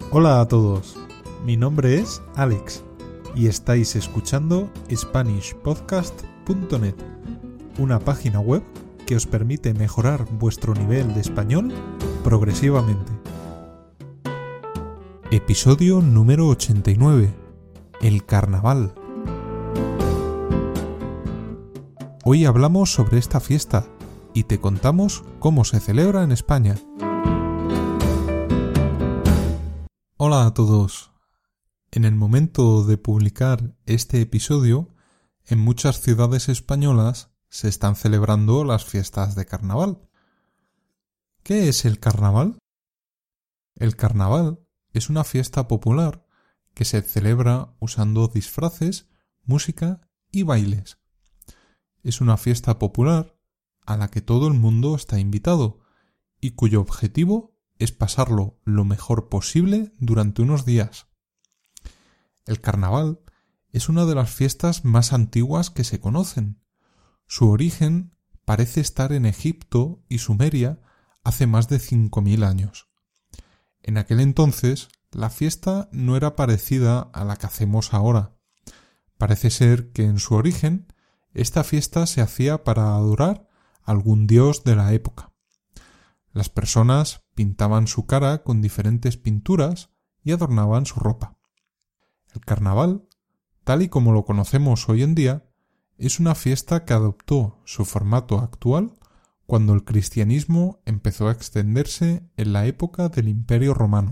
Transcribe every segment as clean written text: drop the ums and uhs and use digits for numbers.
Hola a todos, mi nombre es Alex y estáis escuchando SpanishPodcast.net, una página web que os permite mejorar vuestro nivel de español progresivamente. Episodio número 89. El Carnaval. Hoy hablamos sobre esta fiesta y te contamos cómo se celebra en España. Hola a todos. En el momento de publicar este episodio, en muchas ciudades españolas se están celebrando las fiestas de carnaval. ¿Qué es el carnaval? El carnaval es una fiesta popular que se celebra usando disfraces, música y bailes. Es una fiesta popular a la que todo el mundo está invitado y cuyo objetivo es pasarlo lo mejor posible durante unos días. El carnaval es una de las fiestas más antiguas que se conocen. Su origen parece estar en Egipto y Sumeria hace más de 5.000 años. En aquel entonces, la fiesta no era parecida a la que hacemos ahora. Parece ser que en su origen, esta fiesta se hacía para adorar a algún dios de la época. Las personas pintaban su cara con diferentes pinturas y adornaban su ropa. El carnaval, tal y como lo conocemos hoy en día, es una fiesta que adoptó su formato actual cuando el cristianismo empezó a extenderse en la época del Imperio Romano.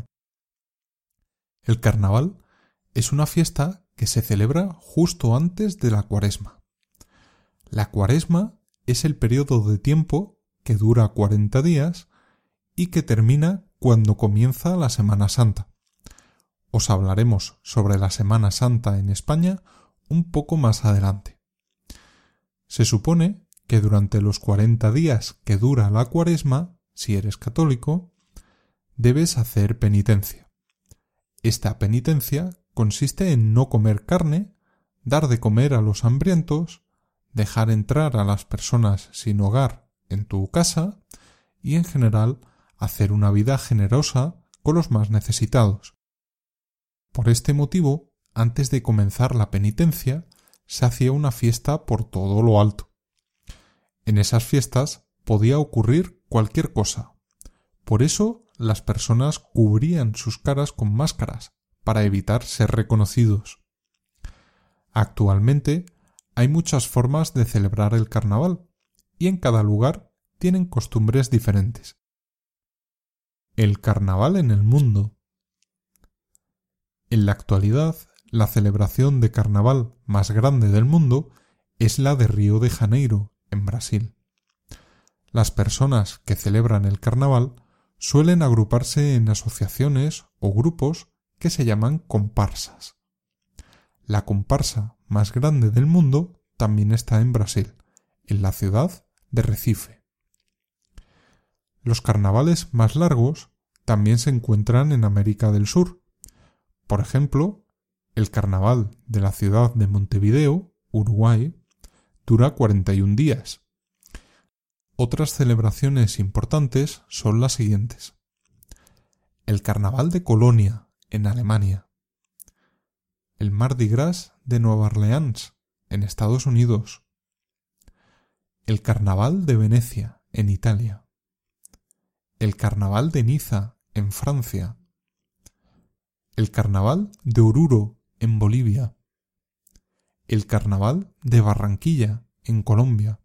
El carnaval es una fiesta que se celebra justo antes de la Cuaresma. La Cuaresma es el periodo de tiempo que dura 40 días y que termina cuando comienza la Semana Santa. Os hablaremos sobre la Semana Santa en España un poco más adelante. Se supone que durante los 40 días que dura la Cuaresma, si eres católico, debes hacer penitencia. Esta penitencia consiste en no comer carne, dar de comer a los hambrientos, dejar entrar a las personas sin hogar en tu casa y, en general, hacer una vida generosa con los más necesitados. Por este motivo, antes de comenzar la penitencia, se hacía una fiesta por todo lo alto. En esas fiestas podía ocurrir cualquier cosa. Por eso, las personas cubrían sus caras con máscaras, para evitar ser reconocidos. Actualmente, hay muchas formas de celebrar el carnaval, y en cada lugar tienen costumbres diferentes. El carnaval en el mundo. En la actualidad, la celebración de carnaval más grande del mundo es la de Río de Janeiro, en Brasil. Las personas que celebran el carnaval suelen agruparse en asociaciones o grupos que se llaman comparsas. La comparsa más grande del mundo también está en Brasil, en la ciudad de Recife. Los carnavales más largos también se encuentran en América del Sur. Por ejemplo, el carnaval de la ciudad de Montevideo, Uruguay, dura 41 días. Otras celebraciones importantes son las siguientes. El carnaval de Colonia, en Alemania. El Mardi Gras de Nueva Orleans, en Estados Unidos. El carnaval de Venecia, en Italia. El carnaval de Niza, en Francia. El carnaval de Oruro, en Bolivia. El carnaval de Barranquilla, en Colombia.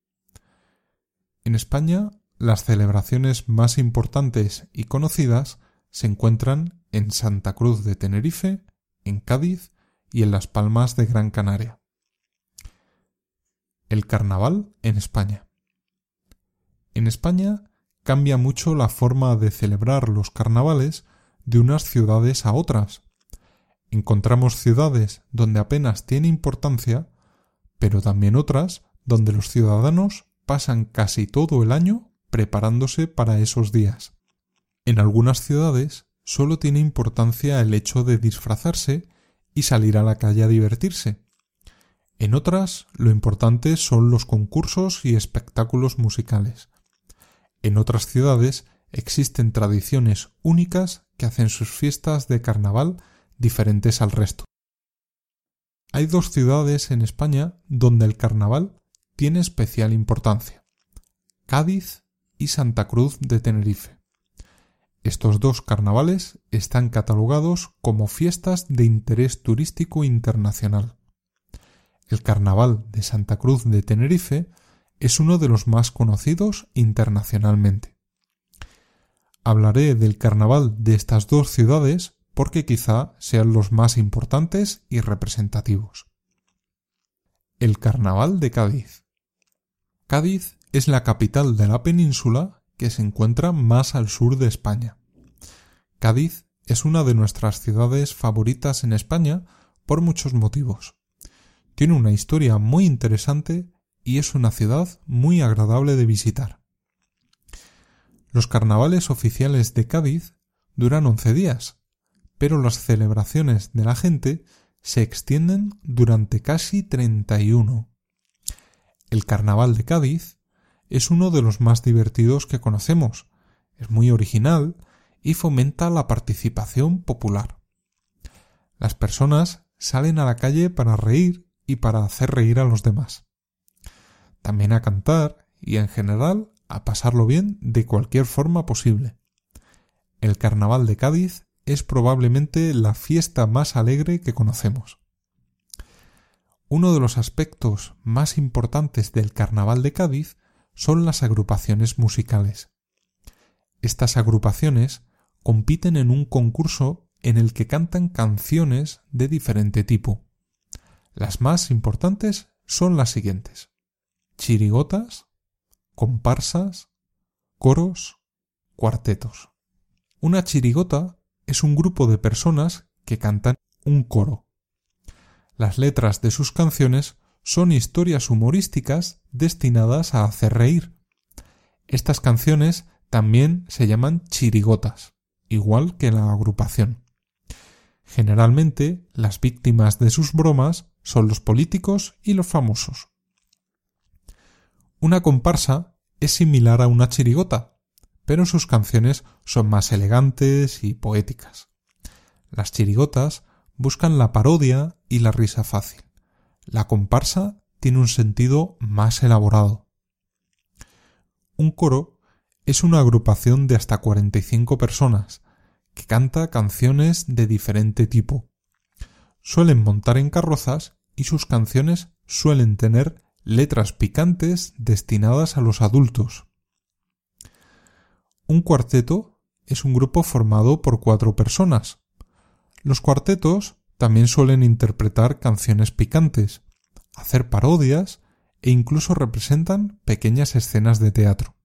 En España, las celebraciones más importantes y conocidas se encuentran en Santa Cruz de Tenerife, en Cádiz y en Las Palmas de Gran Canaria. El carnaval en España. En España cambia mucho la forma de celebrar los carnavales de unas ciudades a otras. Encontramos ciudades donde apenas tiene importancia, pero también otras donde los ciudadanos pasan casi todo el año preparándose para esos días. En algunas ciudades solo tiene importancia el hecho de disfrazarse y salir a la calle a divertirse. En otras, lo importante son los concursos y espectáculos musicales. En otras ciudades existen tradiciones únicas que hacen sus fiestas de carnaval diferentes al resto. Hay 2 ciudades en España donde el carnaval tiene especial importancia: Cádiz y Santa Cruz de Tenerife. Estos 2 carnavales están catalogados como fiestas de interés turístico internacional. El carnaval de Santa Cruz de Tenerife es uno de los más conocidos internacionalmente. Hablaré del carnaval de estas 2 ciudades porque quizá sean los más importantes y representativos. El Carnaval de Cádiz. Cádiz es la capital de la península que se encuentra más al sur de España. Cádiz es una de nuestras ciudades favoritas en España por muchos motivos. Tiene una historia muy interesante y es una ciudad muy agradable de visitar. Los carnavales oficiales de Cádiz duran 11 días, pero las celebraciones de la gente se extienden durante casi 31. El Carnaval de Cádiz es uno de los más divertidos que conocemos, es muy original y fomenta la participación popular. Las personas salen a la calle para reír y para hacer reír a los demás. También a cantar y en general a pasarlo bien de cualquier forma posible. El Carnaval de Cádiz es probablemente la fiesta más alegre que conocemos. Uno de los aspectos más importantes del Carnaval de Cádiz son las agrupaciones musicales. Estas agrupaciones compiten en un concurso en el que cantan canciones de diferente tipo. Las más importantes son las siguientes: chirigotas, comparsas, coros, cuartetos. Una chirigota es un grupo de personas que cantan un coro. Las letras de sus canciones son historias humorísticas destinadas a hacer reír. Estas canciones también se llaman chirigotas, igual que la agrupación. Generalmente, las víctimas de sus bromas son los políticos y los famosos. Una comparsa es similar a una chirigota, pero sus canciones son más elegantes y poéticas. Las chirigotas buscan la parodia y la risa fácil. La comparsa tiene un sentido más elaborado. Un coro es una agrupación de hasta 45 personas que canta canciones de diferente tipo. Suelen montar en carrozas y sus canciones suelen tener letras picantes destinadas a los adultos. Un cuarteto es un grupo formado por 4 personas. Los cuartetos también suelen interpretar canciones picantes, hacer parodias e incluso representan pequeñas escenas de teatro.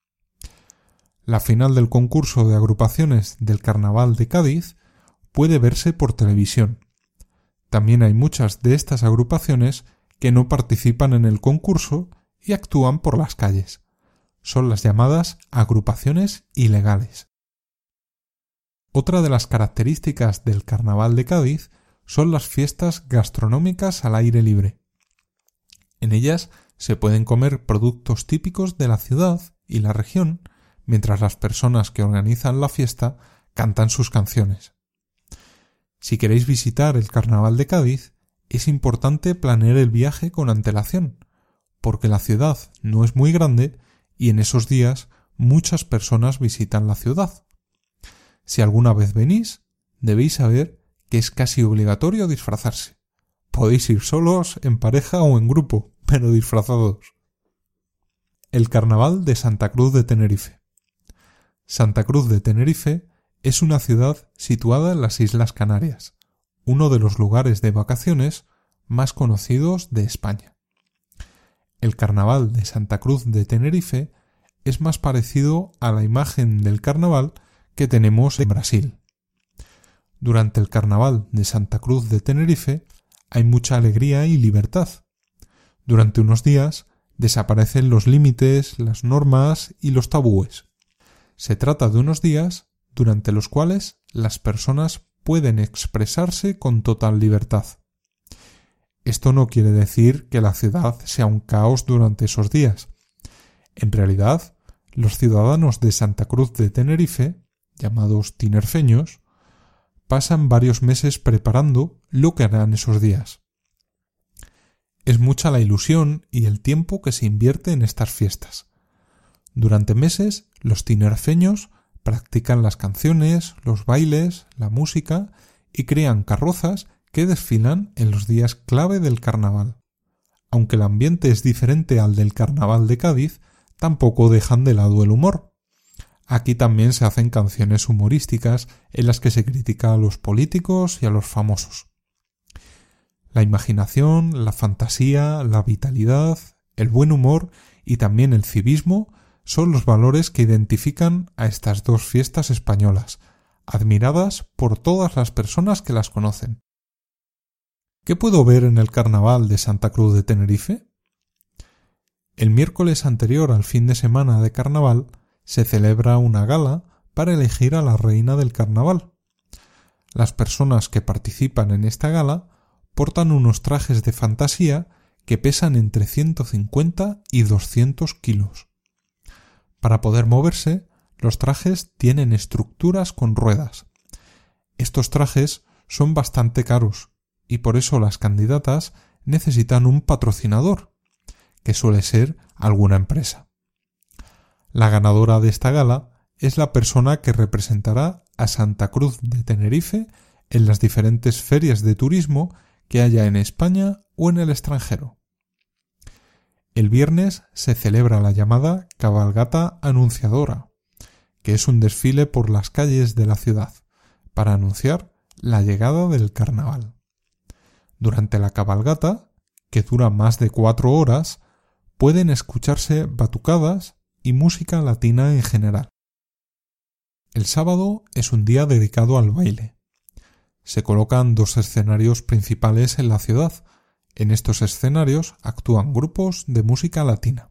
La final del concurso de agrupaciones del Carnaval de Cádiz puede verse por televisión. También hay muchas de estas agrupaciones que no participan en el concurso y actúan por las calles. Son las llamadas agrupaciones ilegales. Otra de las características del Carnaval de Cádiz son las fiestas gastronómicas al aire libre. En ellas se pueden comer productos típicos de la ciudad y la región, mientras las personas que organizan la fiesta cantan sus canciones. Si queréis visitar el Carnaval de Cádiz, es importante planear el viaje con antelación, porque la ciudad no es muy grande y en esos días muchas personas visitan la ciudad. Si alguna vez venís, debéis saber que es casi obligatorio disfrazarse. Podéis ir solos, en pareja o en grupo, pero disfrazados. El Carnaval de Santa Cruz de Tenerife. Santa Cruz de Tenerife es una ciudad situada en las Islas Canarias, uno de los lugares de vacaciones más conocidos de España. El Carnaval de Santa Cruz de Tenerife es más parecido a la imagen del carnaval que tenemos en Brasil. Durante el Carnaval de Santa Cruz de Tenerife hay mucha alegría y libertad. Durante unos días desaparecen los límites, las normas y los tabúes. Se trata de unos días durante los cuales las personas pueden expresarse con total libertad. Esto no quiere decir que la ciudad sea un caos durante esos días. En realidad, los ciudadanos de Santa Cruz de Tenerife llamados tinerfeños, pasan varios meses preparando lo que harán esos días. Es mucha la ilusión y el tiempo que se invierte en estas fiestas. Durante meses, los tinerfeños practican las canciones, los bailes, la música y crean carrozas que desfilan en los días clave del carnaval. Aunque el ambiente es diferente al del carnaval de Cádiz, tampoco dejan de lado el humor. Aquí también se hacen canciones humorísticas en las que se critica a los políticos y a los famosos. La imaginación, la fantasía, la vitalidad, el buen humor y también el civismo son los valores que identifican a estas dos fiestas españolas, admiradas por todas las personas que las conocen. ¿Qué puedo ver en el carnaval de Santa Cruz de Tenerife? El miércoles anterior al fin de semana de carnaval se celebra una gala para elegir a la reina del carnaval. Las personas que participan en esta gala portan unos trajes de fantasía que pesan entre 150 y 200 kilos. Para poder moverse, los trajes tienen estructuras con ruedas. Estos trajes son bastante caros y por eso las candidatas necesitan un patrocinador, que suele ser alguna empresa. La ganadora de esta gala es la persona que representará a Santa Cruz de Tenerife en las diferentes ferias de turismo que haya en España o en el extranjero. El viernes se celebra la llamada Cabalgata Anunciadora, que es un desfile por las calles de la ciudad para anunciar la llegada del carnaval. Durante la cabalgata, que dura más de 4 horas, pueden escucharse batucadas y música latina en general. El sábado es un día dedicado al baile. Se colocan 2 escenarios principales en la ciudad. En estos escenarios actúan grupos de música latina.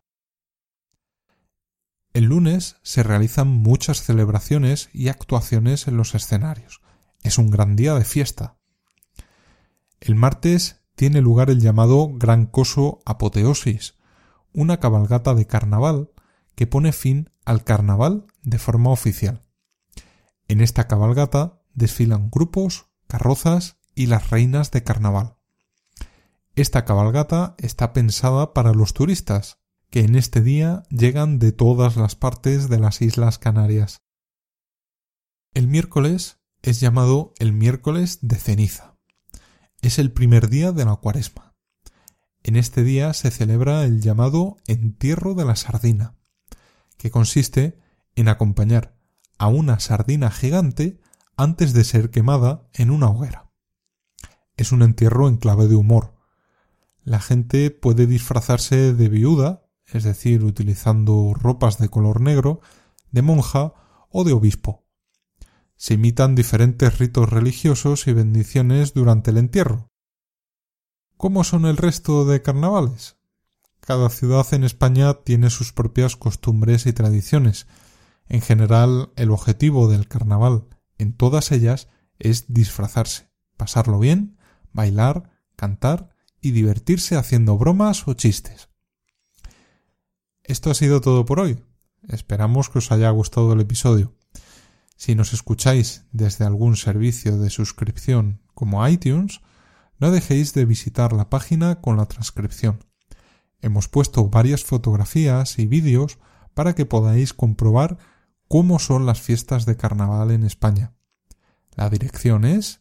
El lunes se realizan muchas celebraciones y actuaciones en los escenarios. Es un gran día de fiesta. El martes tiene lugar el llamado Gran Coso Apoteosis, una cabalgata de carnaval que pone fin al carnaval de forma oficial. En esta cabalgata desfilan grupos, carrozas y las reinas de carnaval. Esta cabalgata está pensada para los turistas, que en este día llegan de todas las partes de las Islas Canarias. El miércoles es llamado el miércoles de ceniza. Es el primer día de la Cuaresma. En este día se celebra el llamado entierro de la sardina, que consiste en acompañar a una sardina gigante antes de ser quemada en una hoguera. Es un entierro en clave de humor. La gente puede disfrazarse de viuda, es decir, utilizando ropas de color negro, de monja o de obispo. Se imitan diferentes ritos religiosos y bendiciones durante el entierro. ¿Cómo son el resto de carnavales? Cada ciudad en España tiene sus propias costumbres y tradiciones. En general, el objetivo del carnaval en todas ellas es disfrazarse, pasarlo bien, bailar, cantar y divertirse haciendo bromas o chistes. Esto ha sido todo por hoy. Esperamos que os haya gustado el episodio. Si nos escucháis desde algún servicio de suscripción como iTunes, no dejéis de visitar la página con la transcripción. Hemos puesto varias fotografías y vídeos para que podáis comprobar cómo son las fiestas de carnaval en España. La dirección es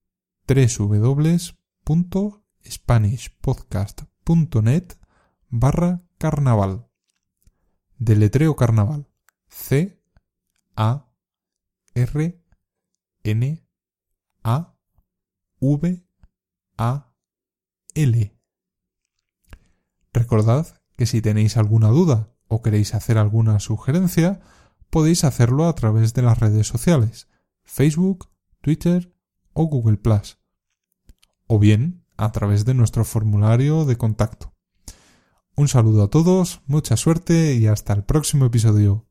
www.spanishpodcast.net/carnaval. Deletreo carnaval. CARNAVAL. Recordad que si tenéis alguna duda o queréis hacer alguna sugerencia, podéis hacerlo a través de las redes sociales, Facebook, Twitter o Google+, o bien a través de nuestro formulario de contacto. Un saludo a todos, mucha suerte y hasta el próximo episodio.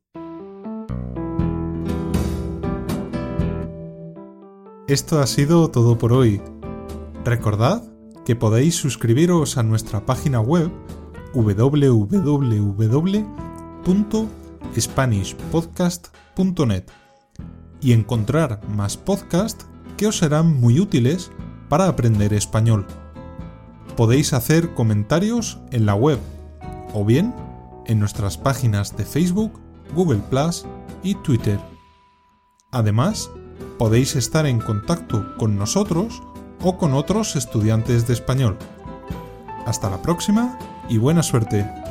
Esto ha sido todo por hoy. Recordad que podéis suscribiros a nuestra página web www.spanishpodcast.net y encontrar más podcasts que os serán muy útiles para aprender español. Podéis hacer comentarios en la web o bien en nuestras páginas de Facebook, Google+ y Twitter. Además, podéis estar en contacto con nosotros o con otros estudiantes de español. Hasta la próxima y buena suerte.